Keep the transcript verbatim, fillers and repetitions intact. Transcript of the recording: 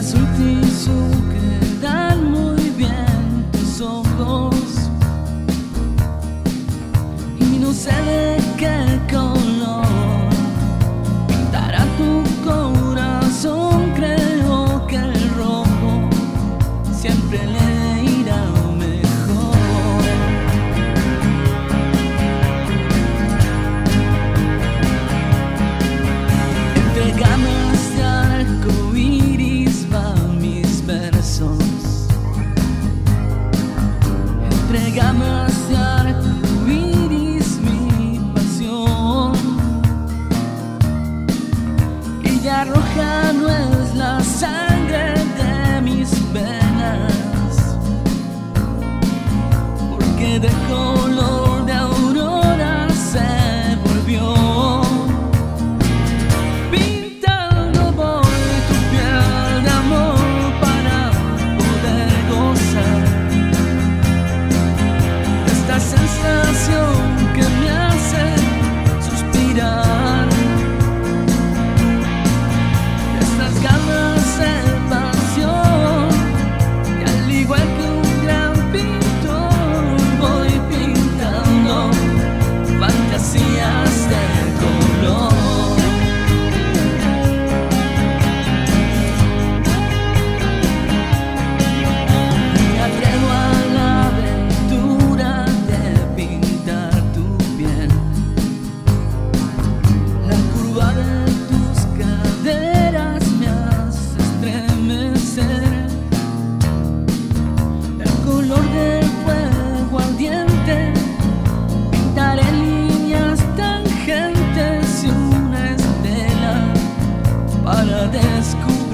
azul tisú quedan muy bien tus ojos y no sé de qué color pintará tu corazón. Creo que el rojo siempre le irá mejor. Entrégame este arco iris, va mis versos. Entrégame este arco iris, mi pasión. Ella roja no es la sangre de mis venas, porque de color de aurora se volvió. Pintando voy tu piel de amor para poder gozar esta sensación que me hace suspirar. Estas ganas de pasión, y al igual que un gran pintor voy pintando fantasías de color. Me atrevo a la aventura de pintar tu piel. La curva de tus caderas me hace estremecer. El color del fuego ardiente pintaré líneas tangentes y una estela para descubrir